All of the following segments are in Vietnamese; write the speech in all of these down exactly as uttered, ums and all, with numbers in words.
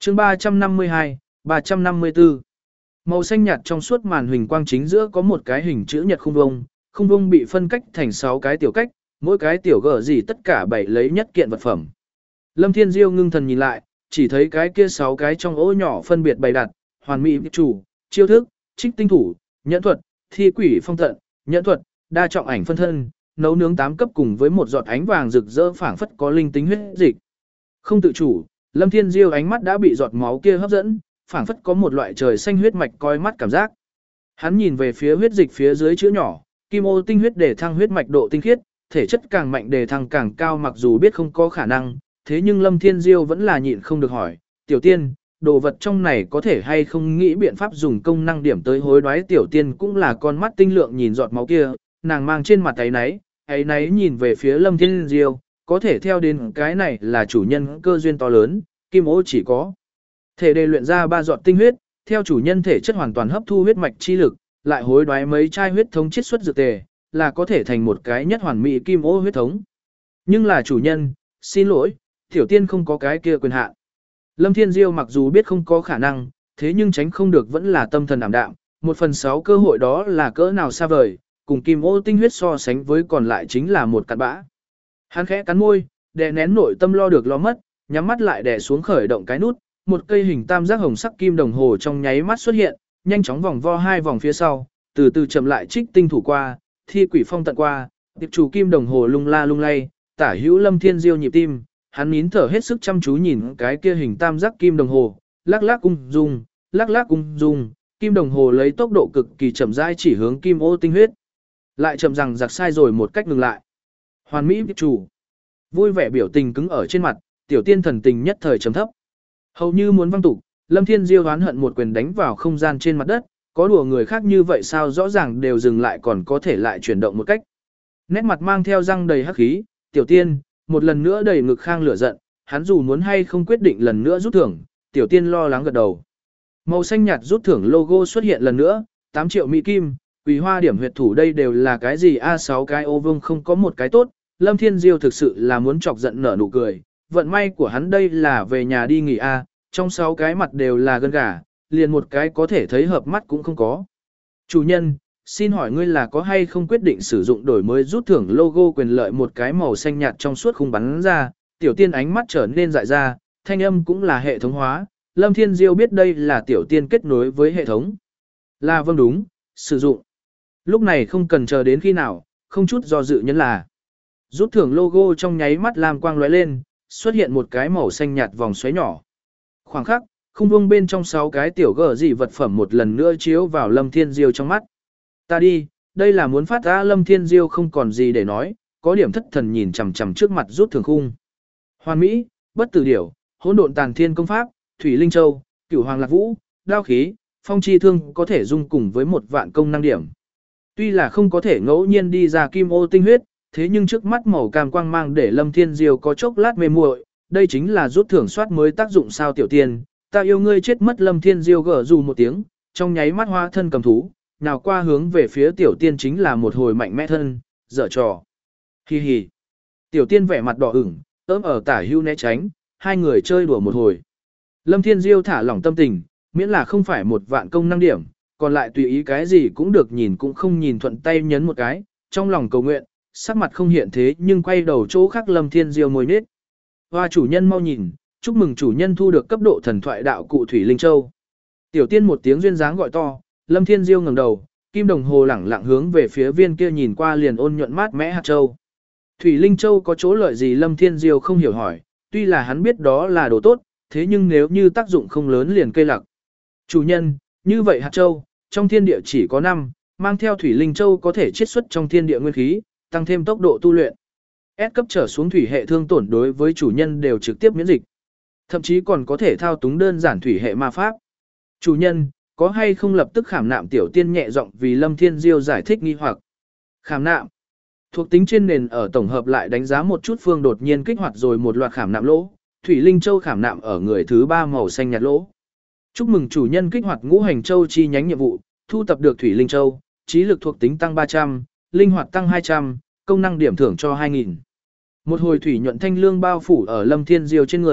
chương ba trăm năm mươi hai, ba trăm năm mươi tư. Màu xanh nhạt trong suốt màn huỳnh quang chính giữa có một cái hình chữ nhật khung vông, khung vông bị phân cách thành sáu cái tiểu cách, mỗi cái tiểu gở gì tất cả bảy lấy nhất kiện vật phẩm. Lâm Thiên Diêu ngưng thần nhìn lại, chỉ thấy cái kia sáu cái trong ô nhỏ phân biệt bày đặt, hoàn mỹ chủ, chiêu thức, trích tinh thủ, nhẫn thuật, thi quỷ phong tận, nhẫn thuật, đa trọng ảnh phân thân, nấu nướng tám cấp cùng với một giọt ánh vàng rực rỡ phảng phất có linh tính huyết dịch. Không tự chủ, Lâm Thiên Diêu ánh mắt đã bị giọt máu kia hấp dẫn, phảng phất có một loại trời xanh huyết mạch coi mắt cảm giác. Hắn nhìn về phía huyết dịch phía dưới chữ nhỏ, kim ô tinh huyết để thăng huyết mạch độ tinh khiết, thể chất càng mạnh để thăng càng cao, mặc dù biết không có khả năng, thế nhưng Lâm Thiên Diêu vẫn là nhịn không được hỏi, tiểu tiên, đồ vật trong này có thể hay không nghĩ biện pháp dùng công năng điểm tới hối đoái. Tiểu tiên cũng là con mắt tinh lượng nhìn giọt máu kia, nàng mang trên mặt ấy náy, ấy náy nhìn về phía Lâm Thiên Diêu, có thể theo đến cái này là chủ nhân cơ duyên to lớn, kim ô chỉ có thể đề luyện ra ba giọt tinh huyết, theo chủ nhân thể chất hoàn toàn hấp thu huyết mạch chi lực, lại hối đoái mấy chai huyết thống chiết xuất dược tề, là có thể thành một cái nhất hoàn mỹ kim ô huyết thống. Nhưng là chủ nhân, xin lỗi, tiểu tiên không có cái kia quyền hạn. Lâm Thiên Diêu mặc dù biết không có khả năng, thế nhưng tránh không được vẫn là tâm thần ảm đạm, một phần sáu cơ hội đó là cỡ nào xa vời, cùng kim ô tinh huyết so sánh với còn lại chính là một cặn bã. Hắn khẽ cắn môi, đè nén nội tâm lo được lo mất, nhắm mắt lại đè xuống khởi động cái nút, một cây hình tam giác hồng sắc kim đồng hồ trong nháy mắt xuất hiện, nhanh chóng vòng vo hai vòng phía sau, từ từ chậm lại trích tinh thủ qua, thi quỷ phong tận qua, tiệp chủ kim đồng hồ lung la lung lay, tả hữu Lâm Thiên Diêu nhịp tim, hắn nín thở hết sức chăm chú nhìn cái kia hình tam giác kim đồng hồ, lắc lắc ung dung, lắc lắc ung dung, kim đồng hồ lấy tốc độ cực kỳ chậm rãi chỉ hướng kim ô tinh huyết. Lại chậm rằng giặc sai rồi một cách ngừng lại. Hoàn mỹ tiệp chủ. Vui vẻ biểu tình cứng ở trên mặt, tiểu tiên thần tình nhất thời trầm thấp. Hầu như muốn văng tục, Lâm Thiên Diêu oán hận một quyền đánh vào không gian trên mặt đất, có đùa người khác như vậy sao rõ ràng đều dừng lại còn có thể lại chuyển động một cách. Nét mặt mang theo răng đầy hắc khí, tiểu tiên, một lần nữa đầy ngực khang lửa giận, hắn dù muốn hay không quyết định lần nữa rút thưởng, tiểu tiên lo lắng gật đầu. Màu xanh nhạt rút thưởng logo xuất hiện lần nữa, tám triệu mỹ kim, quỳ hoa điểm huyệt thủ đây đều là cái gì a sáu cái ô vương không có một cái tốt, Lâm Thiên Diêu thực sự là muốn chọc giận nở nụ cười, vận may của hắn đây là về nhà đi nghỉ a, trong sáu cái mặt đều là gân gà, liền một cái có thể thấy hợp mắt cũng không có. Chủ nhân, xin hỏi ngươi là có hay không quyết định sử dụng đổi mới rút thưởng logo quyền lợi, một cái màu xanh nhạt trong suốt khung bắn ra, tiểu tiên ánh mắt trở nên dại ra, thanh âm cũng là hệ thống hóa, Lâm Thiên Diêu biết đây là tiểu tiên kết nối với hệ thống. Là vâng đúng, sử dụng. Lúc này không cần chờ đến khi nào, không chút do dự nhân là. Rút thưởng logo trong nháy mắt lam quang lóe lên, xuất hiện một cái màu xanh nhạt vòng xoáy nhỏ. Khoảng khắc, khung vuông bên trong sáu cái tiểu gở dị vật phẩm một lần nữa chiếu vào Lâm Thiên Diêu trong mắt. Ta đi, đây là muốn phát ra. Lâm Thiên Diêu không còn gì để nói, có điểm thất thần nhìn chằm chằm trước mặt rút thưởng khung. Hoàn mỹ, bất tử điểu, hỗn độn tàn thiên công pháp, thủy linh châu, cửu hoàng lạc vũ, đao khí, phong chi thương có thể dung cùng với một vạn công năng điểm. Tuy là không có thể ngẫu nhiên đi ra kim ô tinh huyết, thế nhưng trước mắt màu cam quang mang để Lâm Thiên Diêu có chốc lát mê muội, đây chính là rút thưởng soát mới tác dụng sao tiểu tiên, ta yêu ngươi chết mất. Lâm Thiên Diêu gở dù một tiếng, trong nháy mắt hóa thân cầm thú, nào qua hướng về phía tiểu tiên chính là một hồi mạnh mẽ thân, dở trò. Hi hi. Tiểu tiên vẻ mặt đỏ ửng, ớm ở tả hưu né tránh, hai người chơi đùa một hồi. Lâm Thiên Diêu thả lỏng tâm tình, miễn là không phải một vạn công năng điểm, còn lại tùy ý cái gì cũng được, nhìn cũng không nhìn, thuận tay nhấn một cái, trong lòng cầu nguyện, sắc mặt không hiện thế nhưng quay đầu chỗ khác. Lâm Thiên Diêu môi nết. Hoa chủ nhân mau nhìn, chúc mừng chủ nhân thu được cấp độ thần thoại đạo cụ Thủy Linh Châu. Tiểu tiên một tiếng duyên dáng gọi to, Lâm Thiên Diêu ngẩng đầu, kim đồng hồ lẳng lặng hướng về phía viên kia nhìn qua liền ôn nhuận mát mẽ hạt châu. Thủy Linh Châu có chỗ lợi gì? Lâm Thiên Diêu không hiểu hỏi, tuy là hắn biết đó là đồ tốt, thế nhưng nếu như tác dụng không lớn liền cây lặc. Chủ nhân, như vậy hạt châu, trong thiên địa chỉ có năm, mang theo Thủy Linh Châu có thể chiết xuất trong thiên địa nguyên khí, tăng thêm tốc độ tu luyện. S cấp trở xuống thủy hệ thương tổn đối với chủ nhân đều trực tiếp miễn dịch. Thậm chí còn có thể thao túng đơn giản thủy hệ ma pháp. Chủ nhân, có hay không lập tức khảm nạm? Tiểu tiên nhẹ giọng vì Lâm Thiên Diêu giải thích nghi hoặc. Khảm nạm. Thuộc tính trên nền ở tổng hợp lại đánh giá một chút phương đột nhiên kích hoạt rồi một loạt khảm nạm lỗ. Thủy Linh Châu khảm nạm ở người thứ ba màu xanh nhạt lỗ. Chúc mừng chủ nhân kích hoạt ngũ hành châu chi nhánh nhiệm vụ, thu tập được Thủy Linh Châu, trí lực thuộc tính tăng ba trăm, linh hoạt tăng hai trăm, công năng điểm thưởng cho hai nghìn. Một hồi thủy nhuận thanh lương bao phủ ở Lâm Thiên Diêu trên người,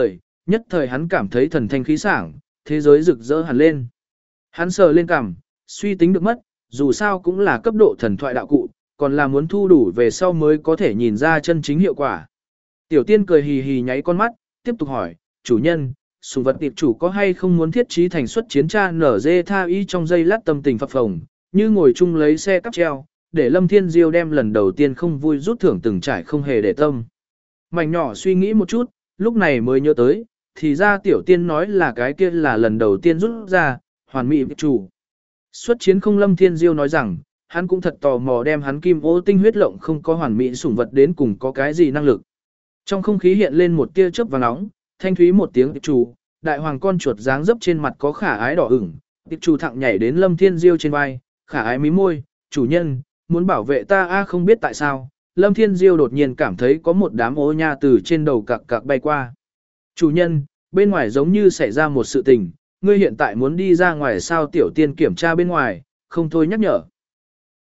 nhất thời hắn cảm thấy thần thanh khí sảng, thế giới rực rỡ hẳn lên. Hắn sờ lên cằm, suy tính được mất, dù sao cũng là cấp độ thần thoại đạo cụ, còn là muốn thu đủ về sau mới có thể nhìn ra chân chính hiệu quả. Tiểu tiên cười hì hì nháy con mắt, tiếp tục hỏi, chủ nhân, sùng vật tiệp chủ có hay không muốn thiết trí thành xuất chiến tra nở dê tha y trong giây lát tâm tình phập phồng, như ngồi chung lấy xe cắp treo, để Lâm Thiên Diêu đem lần đầu tiên không vui rút thưởng từng trải không hề để tâm. Mảnh nhỏ suy nghĩ một chút, lúc này mới nhớ tới, thì ra tiểu tiên nói là cái kia là lần đầu tiên rút ra, hoàn mỹ tiệp chủ. Xuất chiến không Lâm Thiên Diêu nói rằng, hắn cũng thật tò mò đem hắn kim ô tinh huyết lộng không có hoàn mỹ sủng vật đến cùng có cái gì năng lực. Trong không khí hiện lên một tia chớp vàng nóng, thanh thúy một tiếng tiệp chủ, đại hoàng con chuột dáng dấp trên mặt có khả ái đỏ ửng, tiệp chủ thẳng nhảy đến Lâm Thiên Diêu trên vai, khả ái mí môi, chủ nhân, muốn bảo vệ ta a không biết tại sao, Lâm Thiên Diêu đột nhiên cảm thấy có một đám ô nha từ trên đầu cặc cặc bay qua. Chủ nhân, bên ngoài giống như xảy ra một sự tình, ngươi hiện tại muốn đi ra ngoài sao tiểu tiên kiểm tra bên ngoài, không thôi nhắc nhở.